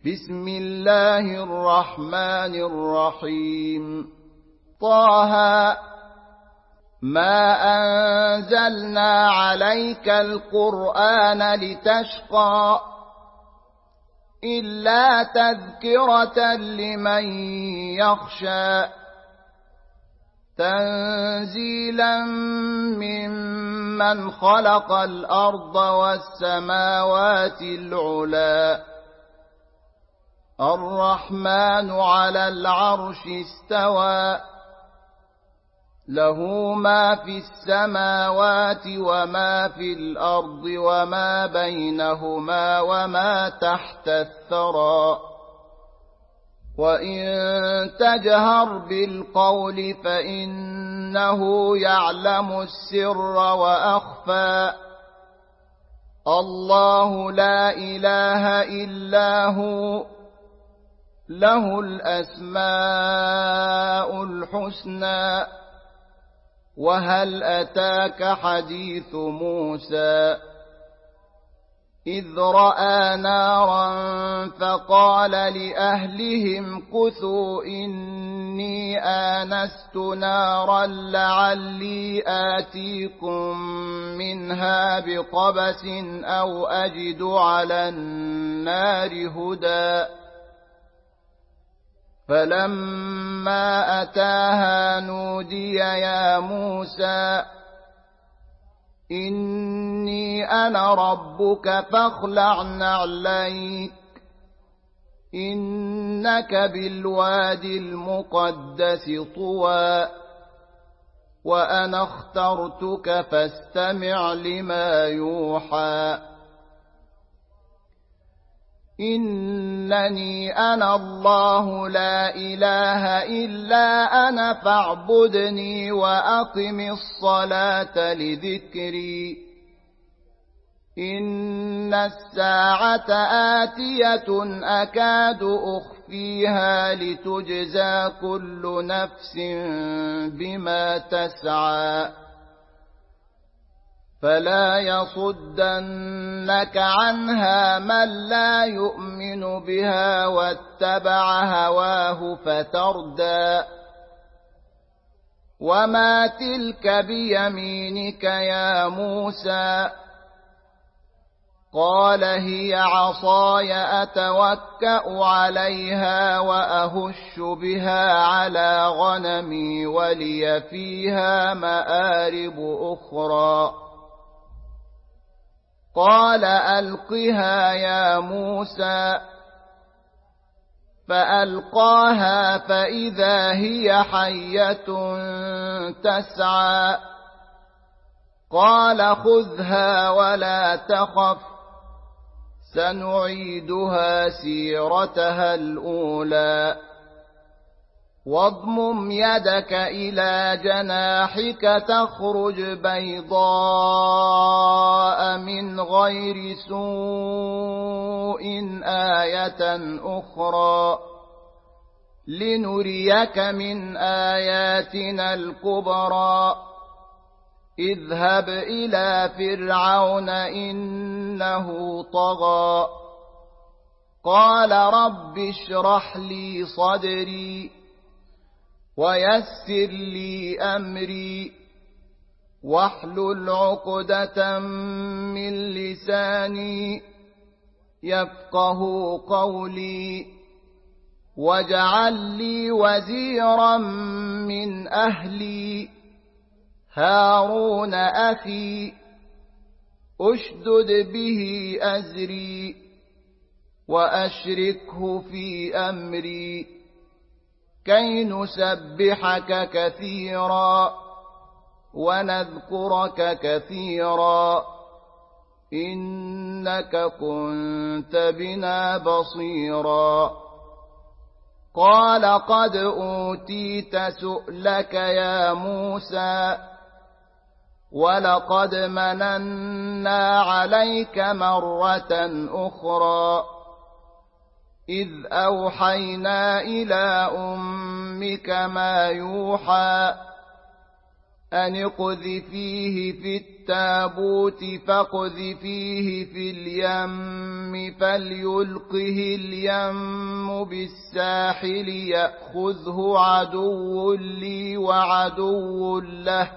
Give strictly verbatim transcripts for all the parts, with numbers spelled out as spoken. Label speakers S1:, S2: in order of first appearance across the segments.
S1: بسم الله الرحمن الرحيم طه ما أنزلنا عليك القرآن لتشقى إلا تذكرة لمن يخشى تنزيلا ممن خلق الأرض والسماوات العلى الرحمن على العرش استوى له ما في السماوات وما في الأرض وما بينهما وما تحت الثرى وإن تجهر بالقول فإنه يعلم السر وأخفى الله لا إله إلا هو له الأسماء الحسنى وهل أتاك حديث موسى إذ رأى نارا فقال لأهلهم كثوا إني آنست نارا لعلي آتيكم منها بقبس أو أجد على النار هدى فلما أتاها نودي يا موسى إني أنا ربك فاخلع نعليك إنك بالوادي المقدس طوى وأنا اخترتك فاستمع لما يوحى إنني أنا الله لا إله إلا أنا فاعبدني وأقم الصلاة لذكري إن الساعة آتية أكاد أخفيها لتجزى كل نفس بما تسعى فلا يصدنك عنها من لا يؤمن بها واتبع هواه فتردى وما تلك بيمينك يا موسى قال هي عصاي أتوكأ عليها وأهش بها على غنمي ولي فيها مآرب أخرى قال ألقها يا موسى فألقاها فإذا هي حية تسعى قال خذها ولا تخف سنعيدها سيرتها الأولى واضمم يدك إلى جناحك تخرج بيضاء من غير سوء آية أخرى لنريك من آياتنا الكبرى اذهب إلى فرعون إنه طغى قال رب اشرح لي صدري ويسر لي أمري واحلل عقدة من لساني يفقه قولي واجعل لي وزيرا من أهلي هارون أخي أشدد به أزري وأشركه في أمري كي نسبحك كثيرا ونذكرك كثيرا إنك كنت بنا بصيرا قال قد أوتيت سؤلك يا موسى ولقد مننا عليك مرة أخرى إذ أوحينا إلى أمك ما يوحى أن اقذفيه في التابوت فاقذفيه في اليم فليلقه اليم بالساحل يأخذه عدو لي وعدو له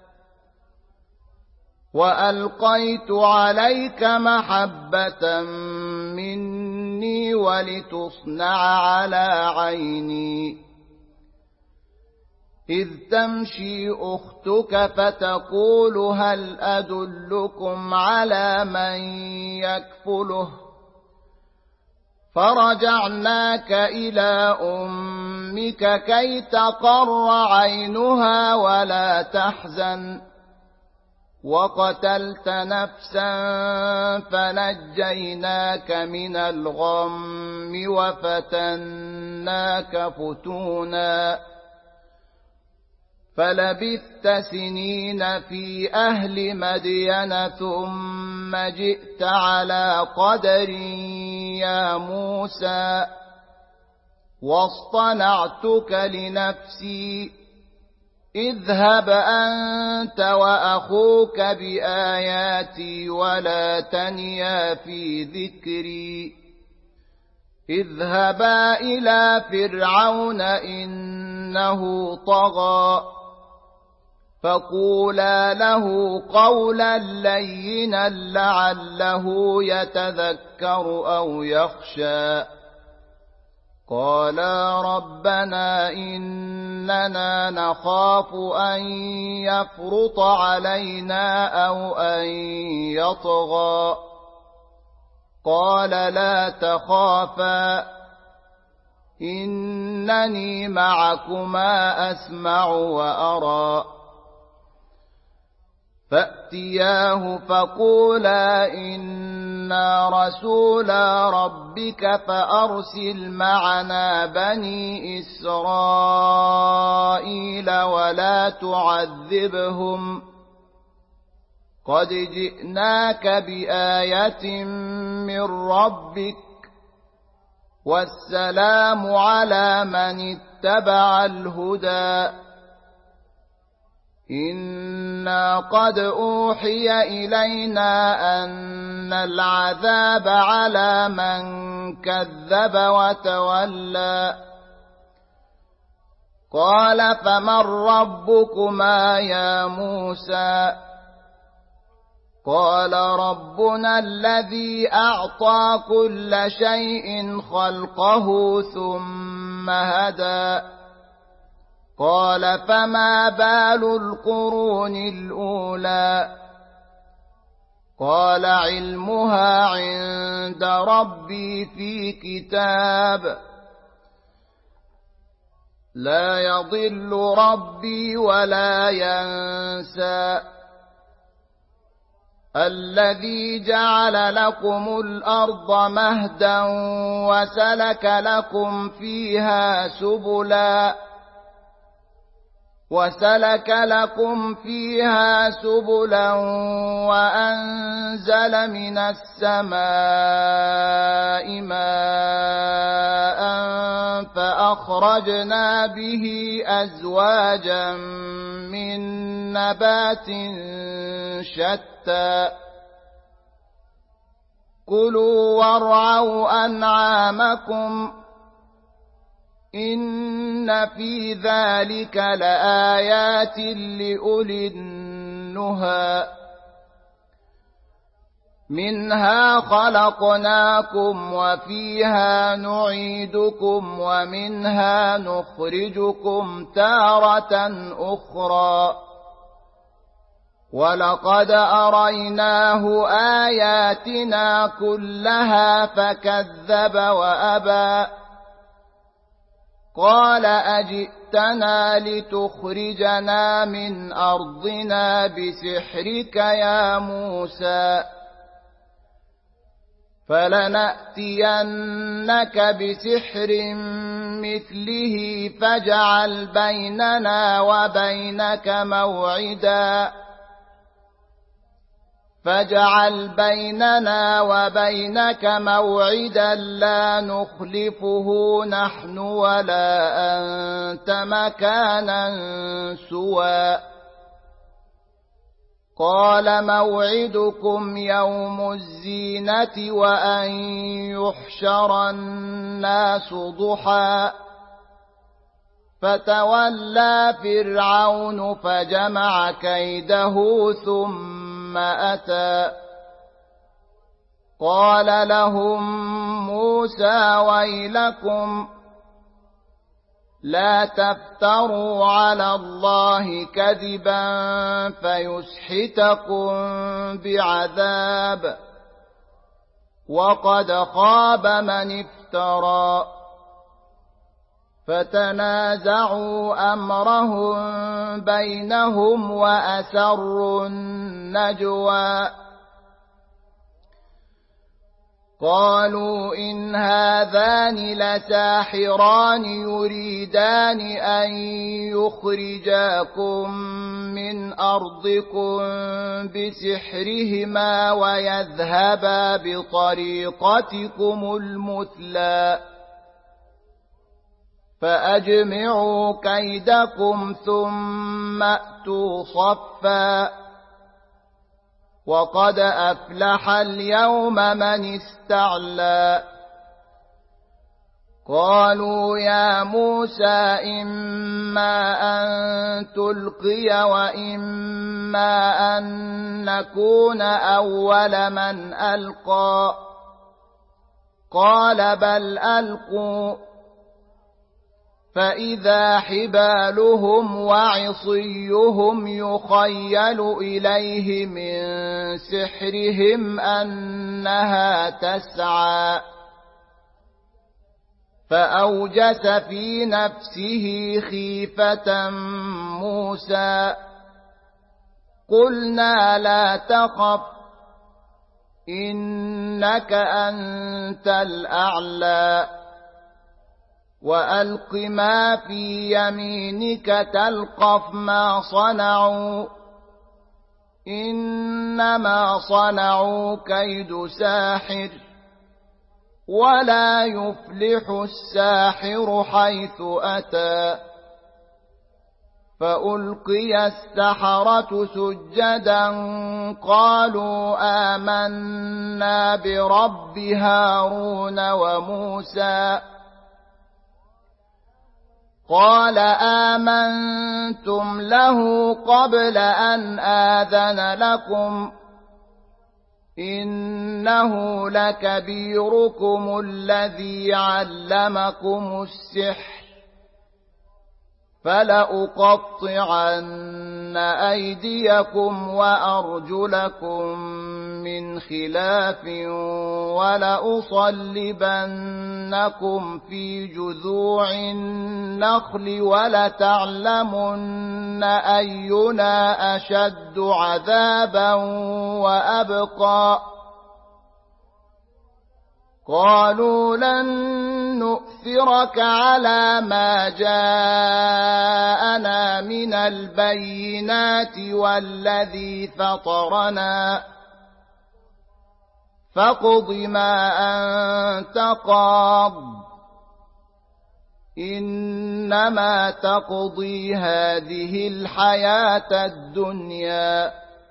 S1: وألقيت عليك محبة مني ولتصنع على عيني إذ تمشي أختك فتقول هل أدلكم على من يكفله فرجعناك إلى أمك كي تقر عينها ولا تحزن وقتلت نفسا فنجيناك من الغم وفتناك فتونا فلبثت سنين في أهل مدين ثم جئت على قدر يا موسى واصطنعتك لنفسي اذهب أنت وأخوك بآياتي ولا تنيا في ذكري اذهبا إلى فرعون إنه طغى فقولا له قولا لينا لعله يتذكر أو يخشى قالا ربنا إننا نخاف أن يفرط علينا أو أن يطغى قال لا تخافا إنني معكما أسمع وأرى فأتياه فقولا إنا رسولا ربك فأرسل معنا بني إسرائيل ولا تعذبهم قد جئناك بآية من ربك والسلام على من اتبع الهدى إنا قد أوحي إلينا أن العذاب على من كذب وتولى قال فمن ربكما يا موسى قال ربنا الذي أعطى كل شيء خلقه ثم هدى قال فما بال القرون الأولى قال علمها عند ربي في كتاب لا يضل ربي ولا ينسى الذي جعل لكم الأرض مهدا وسلك لكم فيها سبلا وسلك لكم فيها سبلا وأنزل من السماء ماء فأخرجنا به أزواجا من نبات شتى كلوا وارعوا أنعامكم إن في ذلك لآيات لأولي النهى منها خلقناكم وفيها نعيدكم ومنها نخرجكم تارة أخرى ولقد أريناه آياتنا كلها فكذب وأبى قال أجئتنا لتخرجنا من أرضنا بسحرك يا موسى فلنأتينك بسحر مثله فاجعل بيننا وبينك موعدا فاجعل بيننا وبينك موعدا لا نخلفه نحن ولا أنت مكانا سوى قال موعدكم يوم الزينة وأن يحشر الناس ضحى فتولى فرعون فجمع كيده ثم أتى قال لهم موسى ويلكم لا تفتروا على الله كذبا فيسحتكم بعذاب وقد خاب من افترى فتنازعوا أمرهم بينهم وأسروا النجوى قالوا إن هذان لساحران يريدان أن يخرجاكم من أرضكم بسحرهما ويذهبا بطريقتكم المثلى فأجمعوا كيدكم ثم أتوا صفا وقد أفلح اليوم من استعلى قالوا يا موسى إما أن تلقي وإما أن نكون أول من ألقى قال بل ألقوا فإذا حبالهم وعصيهم يخيل إليه من سحرهم أنها تسعى فأوجس في نفسه خيفة موسى قلنا لا تخف إنك أنت الأعلى وألق ما في يمينك تلقف ما صنعوا إنما صنعوا كيد ساحر ولا يفلح الساحر حيث أتى فألقي السحرة سجدا قالوا آمنا برب هارون وموسى قال آمنتم له قبل أن آذن لكم إنه لكبيركم الذي علمكم السحر فلأقطعن أيديكم وأرجلكم من خلاف ولأصلبنكم في جذوع النخل ولتعلمن أينا أشد عذابا وأبقى قالوا لن نؤثرك على ما جاءنا من البينات والذي فطرنا فاقض ما أنت قاض إنما تقضي هذه الحياة الدنيا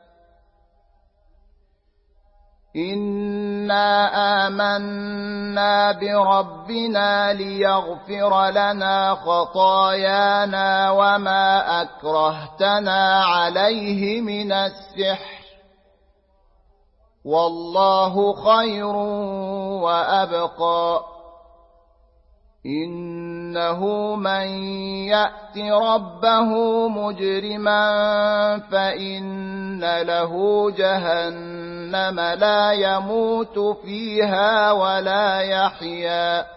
S1: إنا آمنا بربنا ليغفر لنا خطايانا وما أكرهتنا عليه من السحر والله خير وأبقى إنه من يأت ربه مجرما فإن له جهنم لا يموت فيها ولا يحيا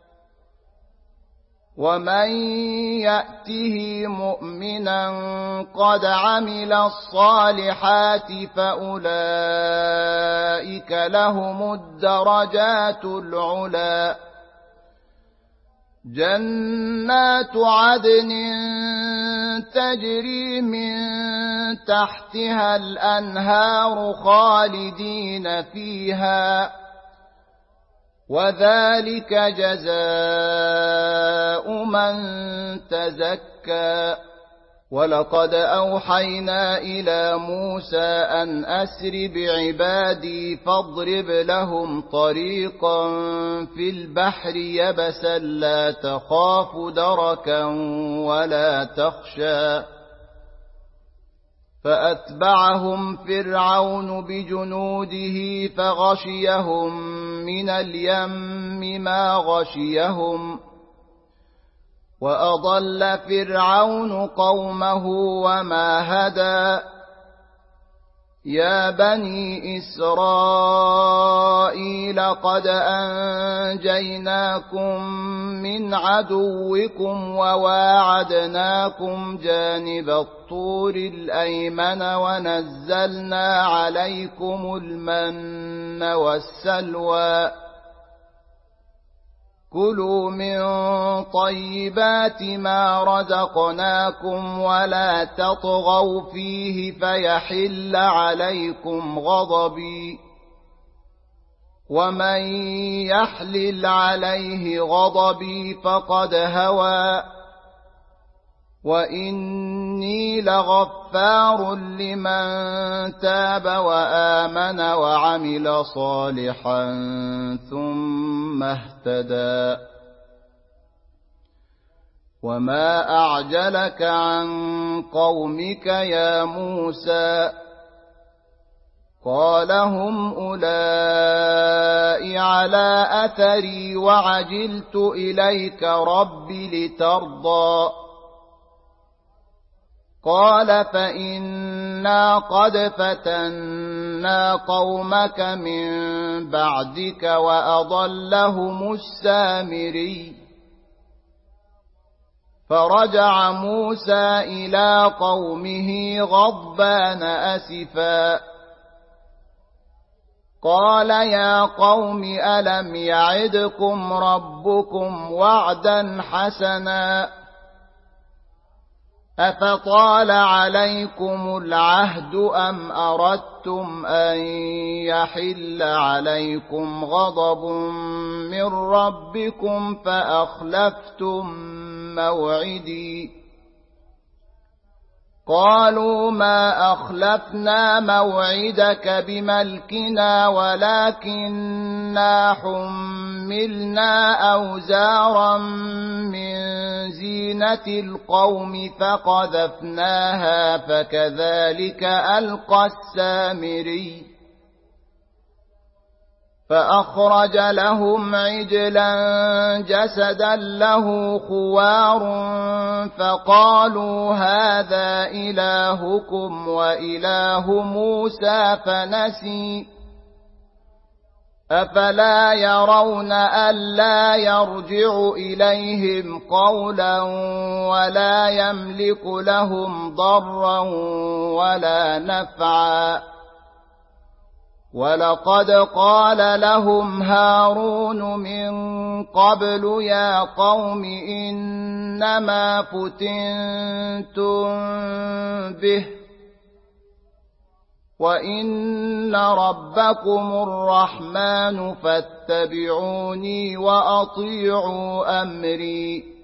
S1: ومن يأته مؤمنا قد عمل الصالحات فأولئك لهم الدرجات العلى جنات عدن تجري من تحتها الأنهار خالدين فيها وذلك جزاء من تزكى ولقد أوحينا إلى موسى أن أسر بعبادي فاضرب لهم طريقا في البحر يبسا لا تخاف دركا ولا تخشى فأتبعهم فرعون بجنوده فغشيهم من اليم ما غشيهم وأضل فرعون قومه وما هدى يا بني إسرائيل قد أنجيناكم من عدوكم وواعدناكم جانب الطور الأيمن ونزلنا عليكم المن والسلوى كلوا من طيبات ما رزقناكم ولا تطغوا فيه فيحل عليكم غضبي ومن يحلل عليه غضبي فقد هوى وإني لغفار لمن تاب وآمن وعمل صالحا ثم اهتدى وما أعجلك عن قومك يا موسى قال هم أولئك على أثري وعجلت إليك رب لترضى قال فإنا قد فتنا قومك من بعدك وأضلهم السامري فرجع موسى إلى قومه غضبان أسفا قال يا قوم ألم يعدكم ربكم وعدا حسنا أفطال عليكم العهد أم أردتم أن يحل عليكم غضب من ربكم فأخلفتم موعدي قالوا ما أخلفنا موعدك بملكنا ولكننا حملنا أوزارا من زينة القوم فقذفناها فكذلك ألقى السامري فأخرج لهم عجلا جسدا له خوار فقالوا هذا إلهكم وإله موسى فنسي أفلا يرون ألا يرجع إليهم قولا ولا يملك لهم ضرا ولا نفعا ولقد قال لهم هارون من قبل يا قوم إنما فتنتم به وإن ربكم الرحمن فاتبعوني وأطيعوا أمري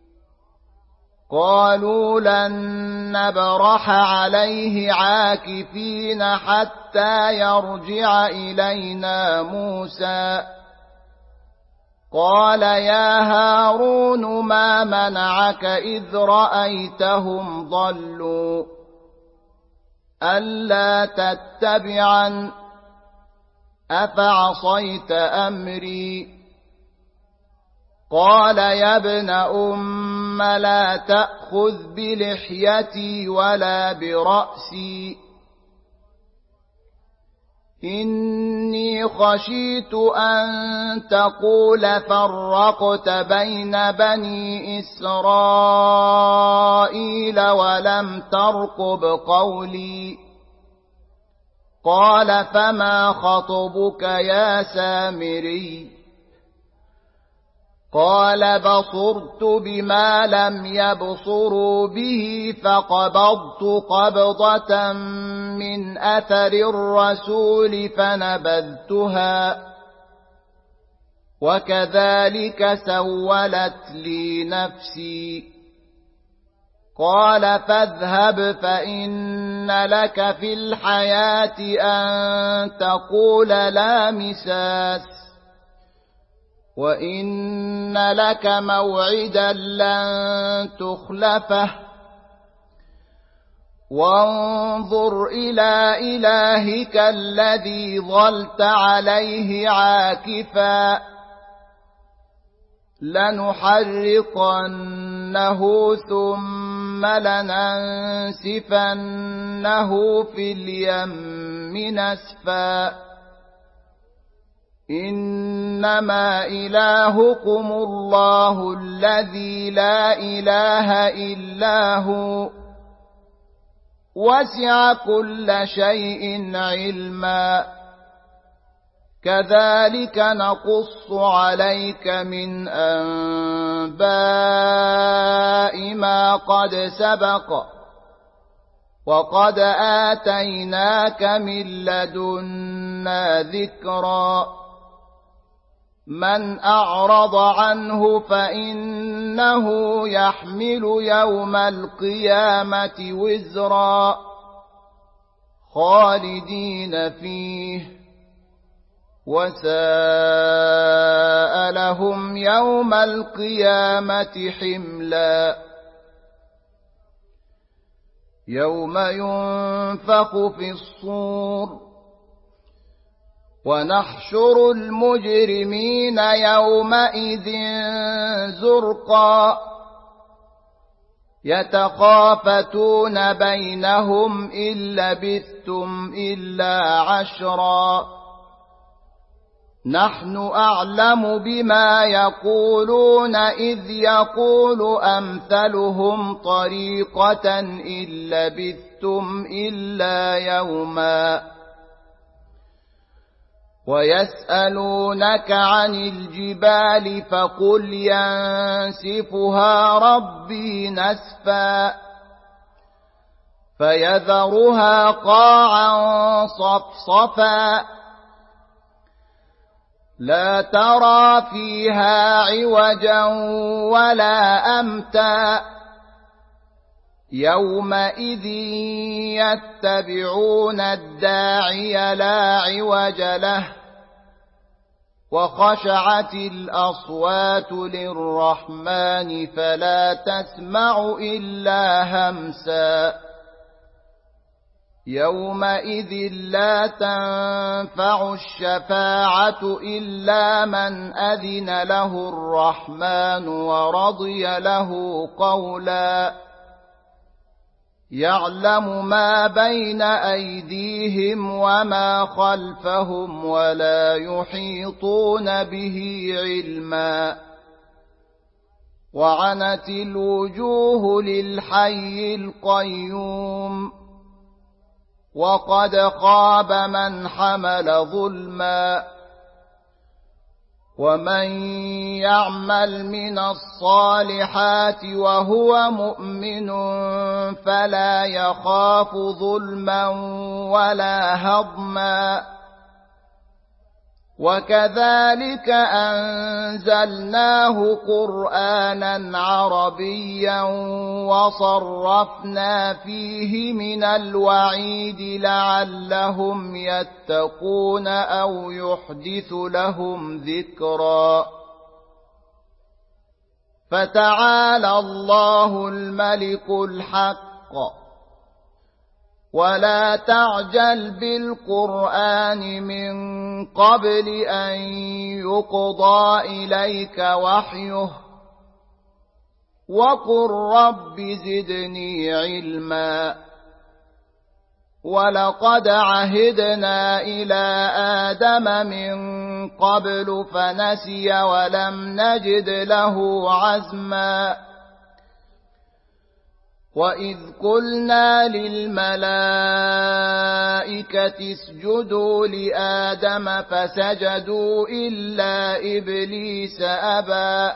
S1: قالوا لن نبرح عليه عاكفين حتى يرجع إلينا موسى قال يا هارون ما منعك إذ رأيتهم ضلوا ألا تتبعن أفعصيت أمري قال يا ابن أم لا تأخذ بلحيتي ولا برأسي إني خشيت أن تقول فرقت بين بني إسرائيل ولم ترقب قولي قال فما خطبك يا سامري قال بصرت بما لم يبصروا به فقبضت قبضة من أثر الرسول فنبذتها وكذلك سولت لي نفسي قال فاذهب فإن لك في الحياة أن تقول لا مساس وإن لك موعدا لن تخلفه وانظر إلى إلهك الذي ظلت عليه عاكفا لنحرقنه ثم لننسفنه في اليم نسفا إنما إلهكم الله الذي لا إله إلا هو وسع كل شيء علما كذلك نقص عليك من أنباء ما قد سبق وقد آتيناك من لدنا ذكرا من أعرض عنه فإنه يحمل يوم القيامة وزرا خالدين فيه وساء لهم يوم القيامة حملا يوم ينفخ في الصور ونحشر المجرمين يومئذ زرقا يتخافتون بينهم إن لبثتم إلا عشرا نحن أعلم بما يقولون إذ يقول أمثلهم طريقة إن لبثتم إلا يوما ويسألونك عن الجبال فقل ينسفها ربي نسفا فيذرها قاعا صفصفا لا ترى فيها عوجا ولا أمتا يومئذ يتبعون الداعي لا عوج له وخشعت الأصوات للرحمن فلا تسمع إلا همسا يومئذ لا تنفع الشفاعة إلا من أذن له الرحمن ورضي له قولا يعلم ما بين أيديهم وما خلفهم ولا يحيطون به علما وعنت الوجوه للحي القيوم وقد خاب من حمل ظلما ومن يعمل من الصالحات وهو مؤمن فلا يخاف ظلما ولا هضما وكذلك أنزلناه قرآنا عربيا وصرفنا فيه من الوعيد لعلهم يتقون أو يحدث لهم ذكرا فتعالى الله الملك الحق ولا تعجل بالقرآن من قبل أن يقضى إليك وحيه وقل رب زدني علما ولقد عهدنا إلى آدم من قبل فنسي ولم نجد له عزما وإذ قلنا للملائكة اسجدوا لآدم فسجدوا إلا إبليس أبى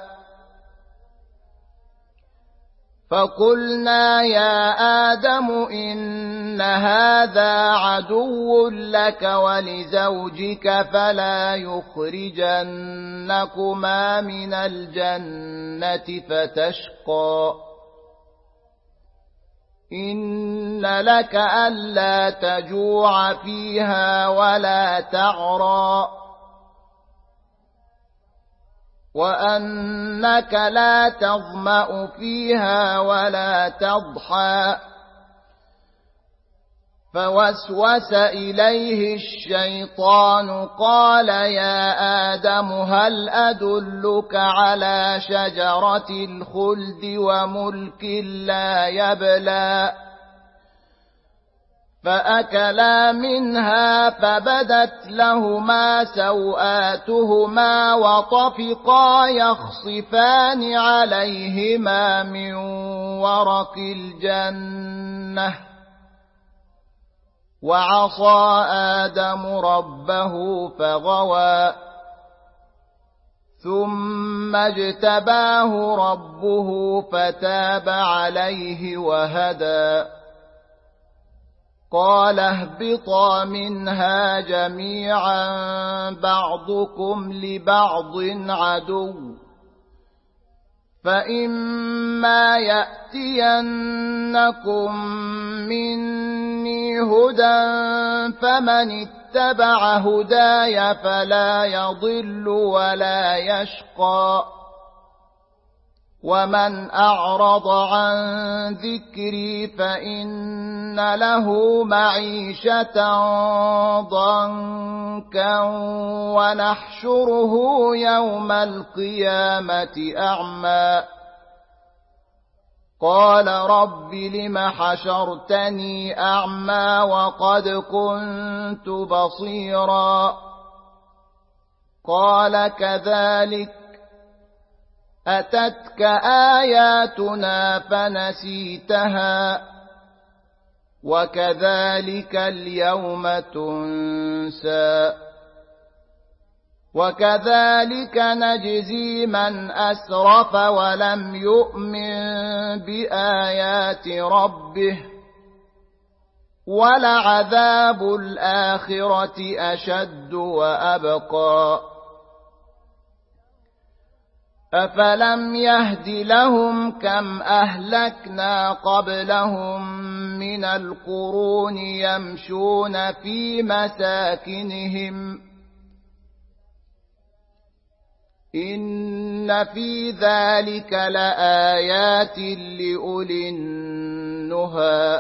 S1: فقلنا يا آدم إن هذا عدو لك ولزوجك فلا يخرجنكما من الجنة فتشقى إن لك ألا تجوع فيها ولا تعرى وأنك لا تظمأ فيها ولا تضحى فوسوس إليه الشيطان قال يا آدم هل أدلك على شجرة الخلد وملك لا يبلى فأكلا منها فبدت لهما سوآتهما وطفقا يخصفان عليهما من ورق الجنة وعصى آدم ربه فغوى ثم اجتباه ربه فتاب عليه وهدى قال اهبطا منها جميعا بعضكم لبعض عدو فإما يأتينكم مني هدى فمن اتبع هداي فلا يضل ولا يشقى ومن أعرض عن ذكري فإن له معيشة ضنكا ونحشره يوم القيامة أعمى قال رب لم حشرتني أعمى وقد كنت بصيرا قال كذلك أتتك آياتنا فنسيتها وكذلك اليوم تنسى وكذلك نجزي من أسرف ولم يؤمن بآيات ربه ولعذاب الآخرة أشد وأبقى أفلم يهد لهم كم أهلكنا قبلهم من القرون يمشون في مساكنهم إن في ذلك لآيات لأولي النهى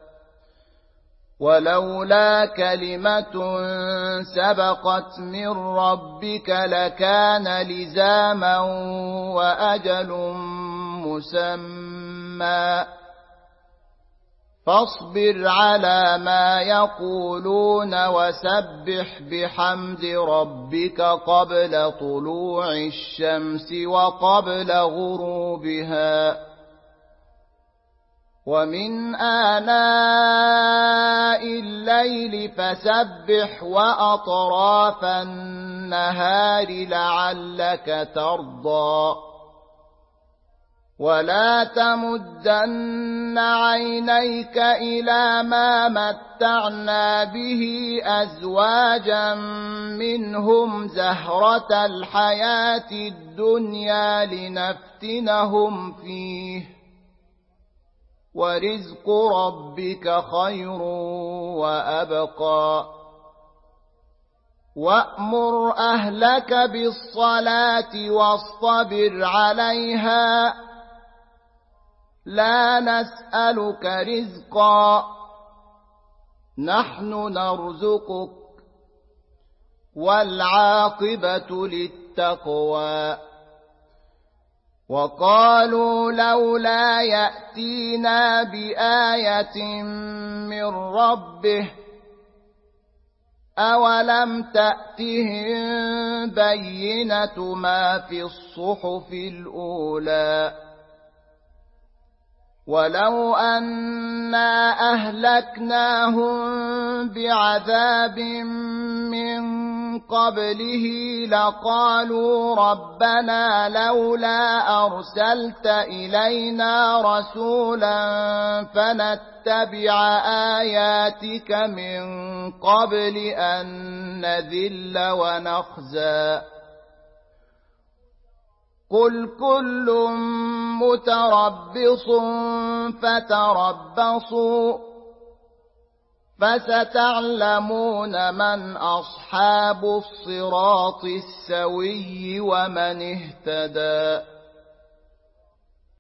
S1: ولولا كلمة سبقت من ربك لكان لزاما وأجل مسمى فاصبر على ما يقولون وسبح بحمد ربك قبل طلوع الشمس وقبل غروبها ومن آناء الليل فسبح وأطراف النهار لعلك ترضى ولا تمدن عينيك إلى ما متعنا به أزواجا منهم زهرة الحياة الدنيا لنفتنهم فيه ورزق ربك خير وأبقى وأمر أهلك بالصلاة واصطبر عليها لا نسألك رزقا نحن نرزقك والعاقبة للتقوى وقالوا لولا يأتينا بآية من ربه أولم تأتهم بينة ما في الصحف الأولى ولو أنا أهلكناهم بعذاب من قبله لقالوا ربنا لولا أرسلت إلينا رسولا فنتبع آياتك من قبل أن نذل ونخزى قل كل متربص فتربصوا فستعلمون من أصحاب الصراط السوي ومن اهتدى.